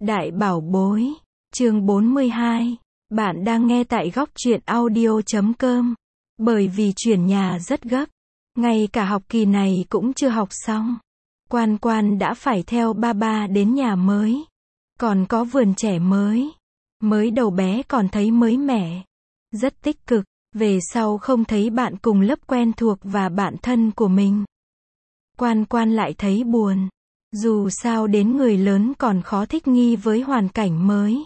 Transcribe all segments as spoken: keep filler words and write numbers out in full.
Đại bảo bối, chương bốn mươi hai. Bạn đang nghe tại góc truyện audio chấm com. Bởi vì chuyển nhà rất gấp, ngay cả học kỳ này cũng chưa học xong. Quan Quan đã phải theo ba ba đến nhà mới. Còn có vườn trẻ mới. Mới đầu bé còn thấy mới mẻ. Rất tích cực, về sau không thấy bạn cùng lớp quen thuộc và bạn thân của mình. Quan Quan lại thấy buồn. Dù sao đến người lớn còn khó thích nghi với hoàn cảnh mới.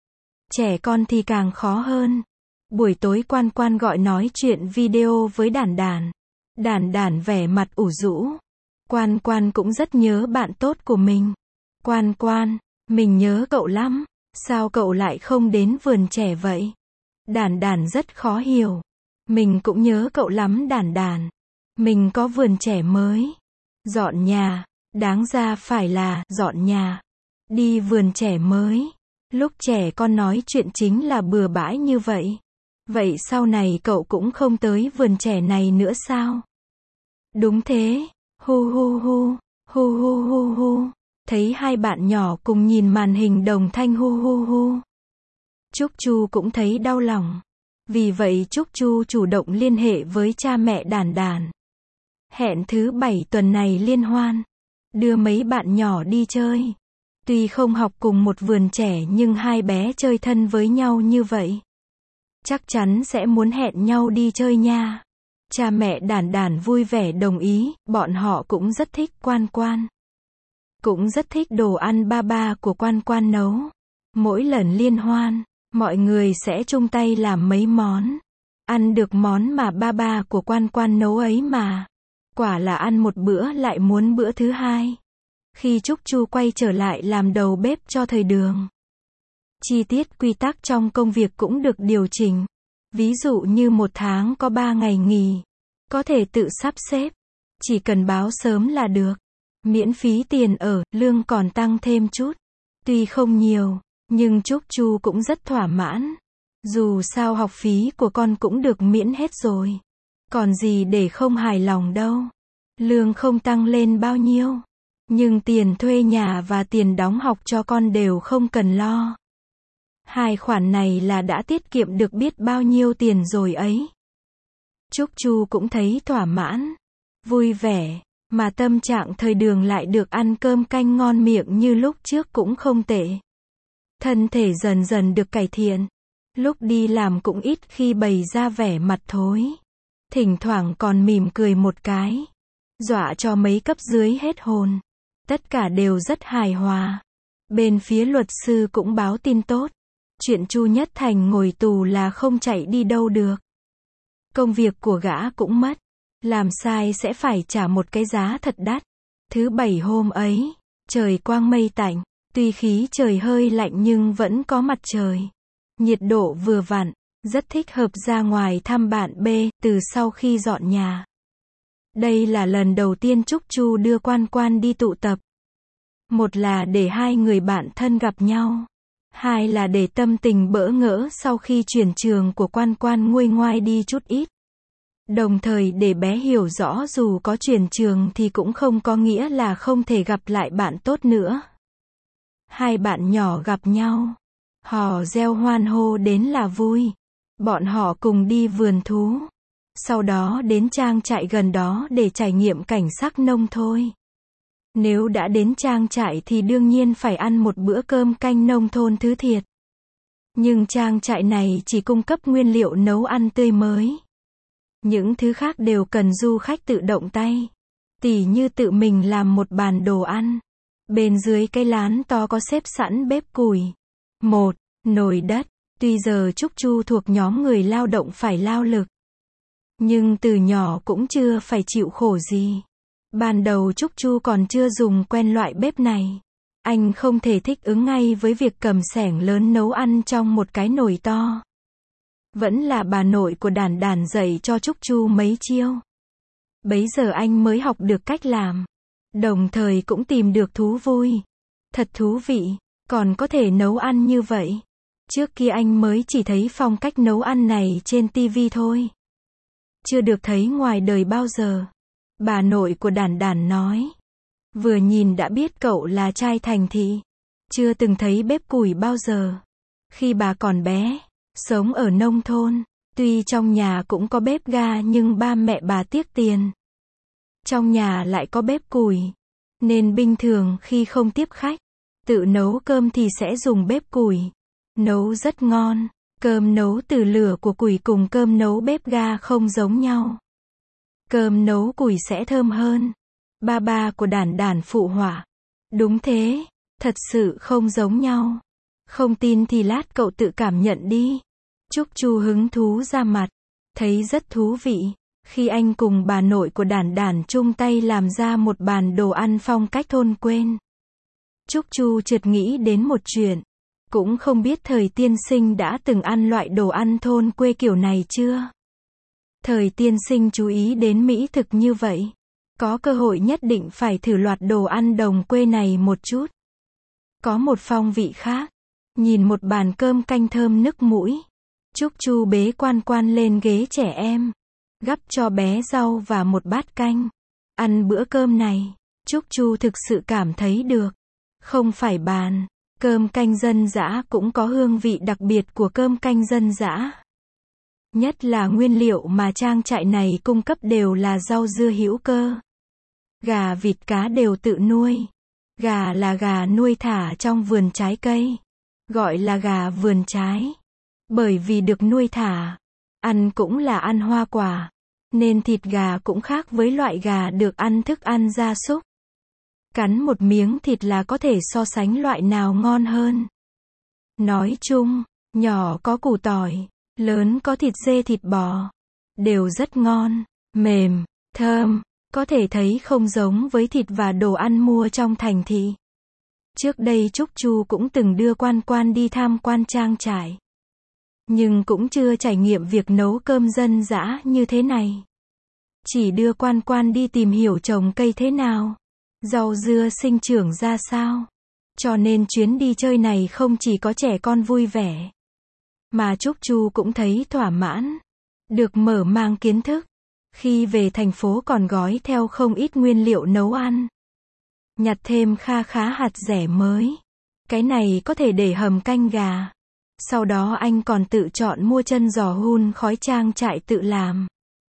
Trẻ con thì càng khó hơn. Buổi tối Quan Quan gọi nói chuyện video với Đản Đản. Đản Đản vẻ mặt ủ rũ. Quan Quan cũng rất nhớ bạn tốt của mình. Quan Quan, mình nhớ cậu lắm. Sao cậu lại không đến vườn trẻ vậy? Đản Đản rất khó hiểu. Mình cũng nhớ cậu lắm Đản Đản. Mình có vườn trẻ mới. Dọn nhà. Đáng ra phải là dọn nhà. Đi vườn trẻ mới. Lúc trẻ con nói chuyện chính là bừa bãi như vậy. Vậy sau này cậu cũng không tới vườn trẻ này nữa sao? Đúng thế. Hu hu hu. Hu hu hu hu. Thấy hai bạn nhỏ cùng nhìn màn hình đồng thanh hu hu hu. Trúc Chu cũng thấy đau lòng. Vì vậy Trúc Chu chủ động liên hệ với cha mẹ Đản Đản. Hẹn thứ bảy tuần này liên hoan. Đưa mấy bạn nhỏ đi chơi. Tuy không học cùng một vườn trẻ nhưng hai bé chơi thân với nhau như vậy. Chắc chắn sẽ muốn hẹn nhau đi chơi nha. Cha mẹ Đản Đản vui vẻ đồng ý, bọn họ cũng rất thích Quan Quan. Cũng rất thích đồ ăn ba ba của Quan Quan nấu. Mỗi lần liên hoan, mọi người sẽ chung tay làm mấy món. Ăn được món mà ba ba của Quan Quan nấu ấy mà. Quả là ăn một bữa lại muốn bữa thứ hai. Khi Trúc Chu quay trở lại làm đầu bếp cho thời Đường. Chi tiết quy tắc trong công việc cũng được điều chỉnh. Ví dụ như một tháng có ba ngày nghỉ. Có thể tự sắp xếp. Chỉ cần báo sớm là được. Miễn phí tiền ở, lương còn tăng thêm chút. Tuy không nhiều, nhưng Trúc Chu cũng rất thỏa mãn. Dù sao học phí của con cũng được miễn hết rồi. Còn gì để không hài lòng đâu. Lương không tăng lên bao nhiêu. Nhưng tiền thuê nhà và tiền đóng học cho con đều không cần lo. Hai khoản này là đã tiết kiệm được biết bao nhiêu tiền rồi ấy. Trúc Chu cũng thấy thỏa mãn, vui vẻ, mà tâm trạng thời Đường lại được ăn cơm canh ngon miệng như lúc trước cũng không tệ. Thân thể dần dần được cải thiện. Lúc đi làm cũng ít khi bày ra vẻ mặt thối. Thỉnh thoảng còn mỉm cười một cái. Dọa cho mấy cấp dưới hết hồn. Tất cả đều rất hài hòa. Bên phía luật sư cũng báo tin tốt. Chuyện Chu Nhất Thành ngồi tù là không chạy đi đâu được. Công việc của gã cũng mất. Làm sai sẽ phải trả một cái giá thật đắt. Thứ bảy hôm ấy, trời quang mây tạnh. Tuy khí trời hơi lạnh nhưng vẫn có mặt trời. Nhiệt độ vừa vặn, rất thích hợp ra ngoài thăm bạn B, từ sau khi dọn nhà. Đây là lần đầu tiên Trúc Chu đưa Quan Quan đi tụ tập. Một là để hai người bạn thân gặp nhau. Hai là để tâm tình bỡ ngỡ sau khi chuyển trường của Quan Quan nguôi ngoai đi chút ít. Đồng thời để bé hiểu rõ dù có chuyển trường thì cũng không có nghĩa là không thể gặp lại bạn tốt nữa. Hai bạn nhỏ gặp nhau. Hò reo hoan hô đến là vui. Bọn họ cùng đi vườn thú. Sau đó đến trang trại gần đó để trải nghiệm cảnh sắc nông thôi. Nếu đã đến trang trại thì đương nhiên phải ăn một bữa cơm canh nông thôn thứ thiệt. Nhưng trang trại này chỉ cung cấp nguyên liệu nấu ăn tươi mới. Những thứ khác đều cần du khách tự động tay. Tỉ như tự mình làm một bàn đồ ăn. Bên dưới cái lán to có xếp sẵn bếp củi. Một, nồi đất. Tuy giờ Trúc Chu thuộc nhóm người lao động phải lao lực. Nhưng từ nhỏ cũng chưa phải chịu khổ gì. Ban đầu Trúc Chu còn chưa dùng quen loại bếp này. Anh không thể thích ứng ngay với việc cầm xẻng lớn nấu ăn trong một cái nồi to. Vẫn là bà nội của Đản Đản dạy cho Trúc Chu mấy chiêu. Bấy giờ anh mới học được cách làm. Đồng thời cũng tìm được thú vui. Thật thú vị, còn có thể nấu ăn như vậy. Trước kia anh mới chỉ thấy phong cách nấu ăn này trên tivi thôi. Chưa được thấy ngoài đời bao giờ. Bà nội của Đản Đản nói. Vừa nhìn đã biết cậu là trai thành thị. chưa từng thấy bếp củi bao giờ. Khi bà còn bé, sống ở nông thôn, tuy trong nhà cũng có bếp ga nhưng ba mẹ bà tiếc tiền. Trong nhà lại có bếp củi, nên bình thường khi không tiếp khách, tự nấu cơm thì sẽ dùng bếp củi. Nấu rất ngon, cơm nấu từ lửa của củi cùng cơm nấu bếp ga không giống nhau. Cơm nấu củi sẽ thơm hơn. Ba ba của Đản Đản phụ họa. Đúng thế, thật sự không giống nhau. Không tin thì lát cậu tự cảm nhận đi. Trúc Chu hứng thú ra mặt, thấy rất thú vị. Khi anh cùng bà nội của Đản Đản chung tay làm ra một bàn đồ ăn phong cách thôn quên. Trúc Chu chợt nghĩ đến một chuyện. Cũng không biết thời tiên sinh đã từng ăn loại đồ ăn thôn quê kiểu này chưa? Thời tiên sinh chú ý đến mỹ thực như vậy. Có cơ hội nhất định phải thử loạt đồ ăn đồng quê này một chút. Có một phong vị khác. Nhìn một bàn cơm canh thơm nức mũi. Trúc Chu bế Quan Quan lên ghế trẻ em. Gắp cho bé rau và một bát canh. Ăn bữa cơm này, Trúc Chu thực sự cảm thấy được. Không phải bàn. Cơm canh dân dã cũng có hương vị đặc biệt của cơm canh dân dã. Nhất là nguyên liệu mà trang trại này cung cấp đều là rau dưa hữu cơ. Gà vịt cá đều tự nuôi. Gà là gà nuôi thả trong vườn trái cây. Gọi là gà vườn trái. Bởi vì được nuôi thả. Ăn cũng là ăn hoa quả. Nên thịt gà cũng khác với loại gà được ăn thức ăn gia súc. Cắn một miếng thịt là có thể so sánh loại nào ngon hơn. Nói chung, nhỏ có củ tỏi, lớn có thịt dê thịt bò. Đều rất ngon, mềm, thơm, có thể thấy không giống với thịt và đồ ăn mua trong thành thị. Trước đây Trúc Chu cũng từng đưa Quan Quan đi tham quan trang trại. Nhưng cũng chưa trải nghiệm việc nấu cơm dân dã như thế này. Chỉ đưa Quan Quan đi tìm hiểu trồng cây thế nào. Rau dưa sinh trưởng ra sao. Cho nên chuyến đi chơi này không chỉ có trẻ con vui vẻ. Mà Trúc Chu cũng thấy thỏa mãn. Được mở mang kiến thức. Khi về thành phố còn gói theo không ít nguyên liệu nấu ăn. Nhặt thêm kha khá hạt dẻ mới. Cái này có thể để hầm canh gà. Sau đó anh còn tự chọn mua chân giò hun khói trang trại tự làm.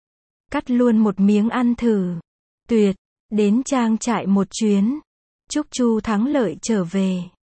Cắt luôn một miếng ăn thử. Tuyệt, đến trang trại một chuyến. Trúc Chu thắng lợi trở về.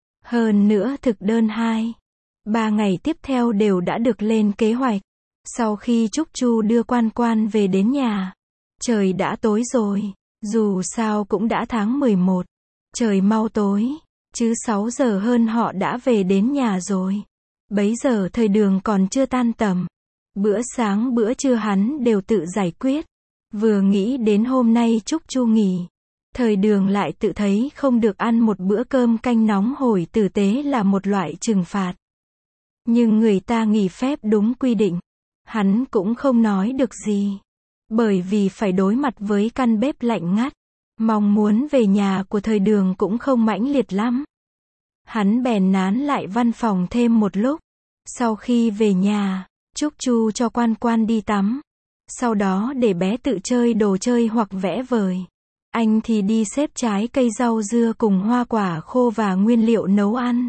Hơn nữa thực đơn hai, ba ngày tiếp theo đều đã được lên kế hoạch. Sau khi Trúc Chu đưa Quan Quan về đến nhà, trời đã tối rồi. Dù sao cũng đã tháng mười một. Trời mau tối, chứ sáu giờ hơn họ đã về đến nhà rồi. Bấy giờ thời Đường còn chưa tan tầm. Bữa sáng bữa trưa hắn đều tự giải quyết. Vừa nghĩ đến hôm nay Trúc Chu nghỉ, thời Đường lại tự thấy không được ăn một bữa cơm canh nóng hổi tử tế là một loại trừng phạt. Nhưng người ta nghỉ phép đúng quy định. Hắn cũng không nói được gì. Bởi vì phải đối mặt với căn bếp lạnh ngắt. Mong muốn về nhà của thời Đường cũng không mãnh liệt lắm. Hắn bèn nán lại văn phòng thêm một lúc. Sau khi về nhà, Trúc Chu cho Quan Quan đi tắm. Sau đó để bé tự chơi đồ chơi hoặc vẽ vời. Anh thì đi xếp trái cây rau dưa cùng hoa quả khô và nguyên liệu nấu ăn.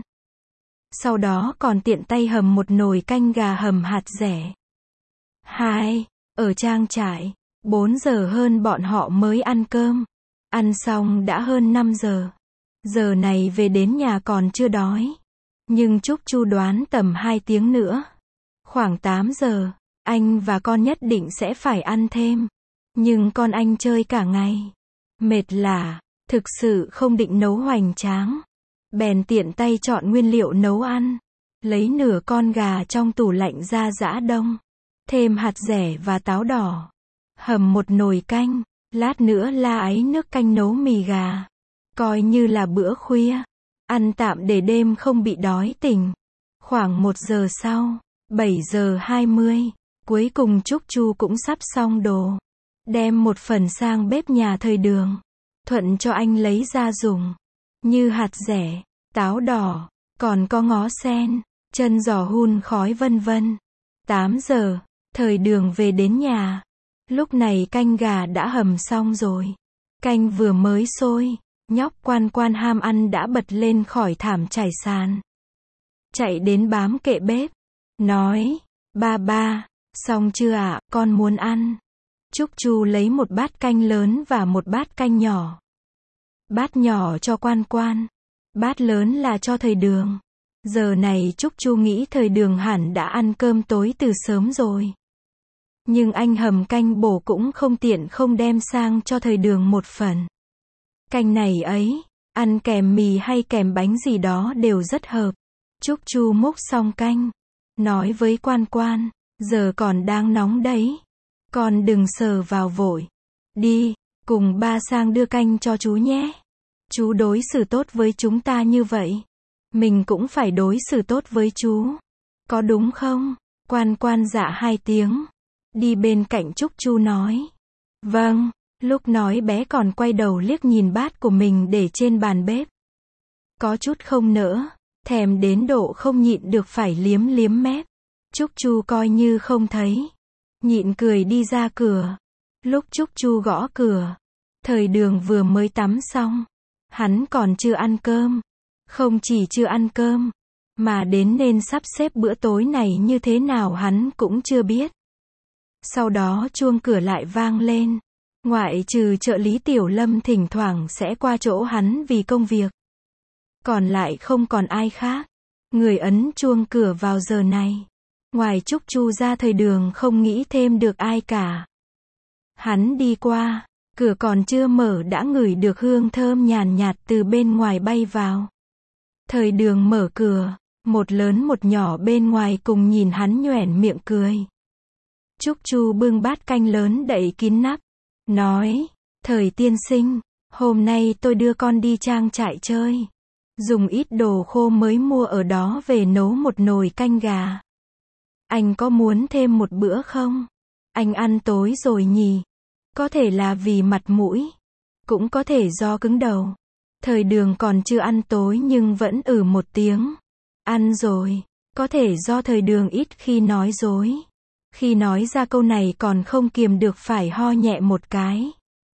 Sau đó còn tiện tay hầm một nồi canh gà hầm hạt dẻ. Hai, ở trang trại, bốn giờ hơn bọn họ mới ăn cơm. Ăn xong đã hơn năm giờ. Giờ này về đến nhà còn chưa đói. Nhưng Trúc Chu đoán tầm hai tiếng nữa. Khoảng tám giờ, anh và con nhất định sẽ phải ăn thêm. Nhưng con anh chơi cả ngày. Mệt lả, thực sự không định nấu hoành tráng. Bèn tiện tay chọn nguyên liệu nấu ăn. Lấy nửa con gà trong tủ lạnh ra giã đông. Thêm hạt dẻ và táo đỏ. Hầm một nồi canh. Lát nữa la ấy nước canh nấu mì gà. Coi như là bữa khuya. Ăn tạm để đêm không bị đói tỉnh. Khoảng một giờ sau, bảy giờ hai mươi, cuối cùng Trúc Chu cũng sắp xong đồ. Đem một phần sang bếp nhà thời Đường. Thuận cho anh lấy ra dùng. Như hạt dẻ, táo đỏ, còn có ngó sen, chân giò hun khói vân vân. tám giờ, thời Đường về đến nhà. Lúc này canh gà đã hầm xong rồi. Canh vừa mới sôi. Nhóc Quan Quan ham ăn đã bật lên khỏi thảm trải sàn. Chạy đến bám kệ bếp. Nói, ba ba, xong chưa ạ, con muốn ăn. Trúc Chu lấy một bát canh lớn và một bát canh nhỏ. Bát nhỏ cho Quan Quan. Bát lớn là cho thầy Đường. Giờ này Trúc Chu nghĩ thầy Đường hẳn đã ăn cơm tối từ sớm rồi. Nhưng anh hầm canh bổ cũng không tiện không đem sang cho thầy Đường một phần. Canh này ấy, ăn kèm mì hay kèm bánh gì đó đều rất hợp. Trúc Chu múc xong canh, nói với Quan Quan, giờ còn đang nóng đấy. Con đừng sờ vào vội. Đi, cùng ba sang đưa canh cho chú nhé. Chú đối xử tốt với chúng ta như vậy. Mình cũng phải đối xử tốt với chú. Có đúng không? Quan Quan dạ hai tiếng. Đi bên cạnh Trúc Chu nói. Vâng. Lúc nói bé còn quay đầu liếc nhìn bát của mình để trên bàn bếp. Có chút không nỡ. Thèm đến độ không nhịn được phải liếm liếm mép. Trúc Chu coi như không thấy. Nhịn cười đi ra cửa. Lúc Trúc Chu gõ cửa. Thời Đường vừa mới tắm xong. Hắn còn chưa ăn cơm. Không chỉ chưa ăn cơm. Mà đến nên sắp xếp bữa tối này như thế nào hắn cũng chưa biết. Sau đó chuông cửa lại vang lên. Ngoại trừ trợ lý Tiểu Lâm thỉnh thoảng sẽ qua chỗ hắn vì công việc. Còn lại không còn ai khác. Người ấn chuông cửa vào giờ này. Ngoài Trúc Chu ra thời Đường không nghĩ thêm được ai cả. Hắn đi qua, cửa còn chưa mở đã ngửi được hương thơm nhàn nhạt từ bên ngoài bay vào. Thời Đường mở cửa, một lớn một nhỏ bên ngoài cùng nhìn hắn nhoẻn miệng cười. Trúc Chu bưng bát canh lớn đậy kín nắp, nói, Thời tiên sinh, hôm nay tôi đưa con đi trang trại chơi. Dùng ít đồ khô mới mua ở đó về nấu một nồi canh gà. Anh có muốn thêm một bữa không? Anh ăn tối rồi nhỉ? Có thể là vì mặt mũi. Cũng có thể do cứng đầu. Thời Đường còn chưa ăn tối nhưng vẫn ử một tiếng. Ăn rồi. Có thể do Thời Đường ít khi nói dối. Khi nói ra câu này còn không kiềm được phải ho nhẹ một cái.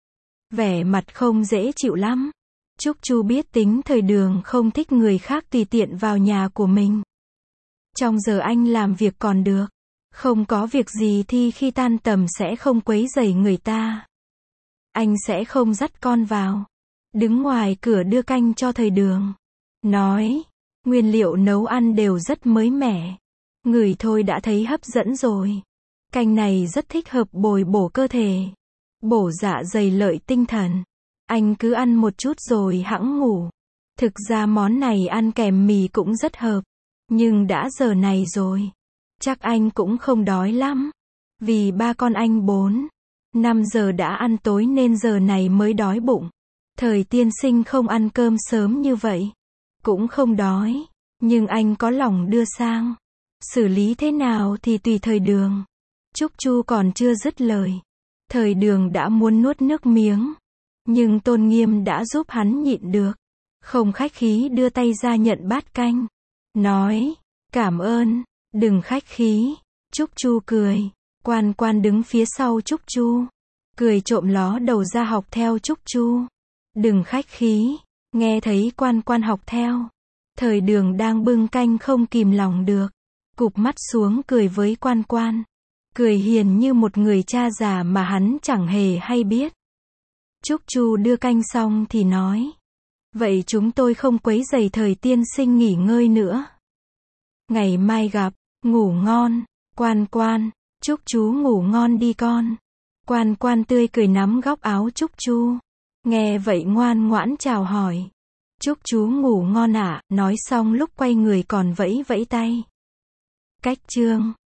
Vẻ mặt không dễ chịu lắm. Trúc Chu biết tính Thời Đường không thích người khác tùy tiện vào nhà của mình. Trong giờ anh làm việc còn được. Không có việc gì thì khi tan tầm sẽ không quấy rầy người ta. Anh sẽ không dắt con vào. Đứng ngoài cửa đưa canh cho Thời Đường. Nói, nguyên liệu nấu ăn đều rất mới mẻ. Ngửi thôi đã thấy hấp dẫn rồi. Canh này rất thích hợp bồi bổ cơ thể. Bổ dạ dày lợi tinh thần. Anh cứ ăn một chút rồi hẵng ngủ. Thực ra món này ăn kèm mì cũng rất hợp. Nhưng đã giờ này rồi. Chắc anh cũng không đói lắm. Vì ba con anh bốn, năm giờ đã ăn tối nên giờ này mới đói bụng. Thời tiên sinh không ăn cơm sớm như vậy. Cũng không đói. Nhưng anh có lòng đưa sang. Xử lý thế nào thì tùy Thời Đường. Trúc Chu còn chưa dứt lời. Thời Đường đã muốn nuốt nước miếng. Nhưng tôn nghiêm đã giúp hắn nhịn được. Không khách khí đưa tay ra nhận bát canh. Nói, cảm ơn, đừng khách khí. Trúc Chu cười. Quan Quan đứng phía sau Trúc Chu. Cười trộm ló đầu ra học theo Trúc Chu. Đừng khách khí. Nghe thấy Quan Quan học theo. Thời Đường đang bưng canh không kìm lòng được. Cụp mắt xuống cười với Quan Quan. Cười hiền như một người cha già mà hắn chẳng hề hay biết. Trúc Chu đưa canh xong thì nói. Vậy chúng tôi không quấy rầy Thời tiên sinh nghỉ ngơi nữa. Ngày mai gặp, ngủ ngon, Quan Quan. Trúc Chu ngủ ngon đi con. Quan Quan tươi cười nắm góc áo Trúc Chu. Nghe vậy ngoan ngoãn chào hỏi. Trúc Chu ngủ ngon ạ, nói xong lúc quay người còn vẫy vẫy tay. Cách chương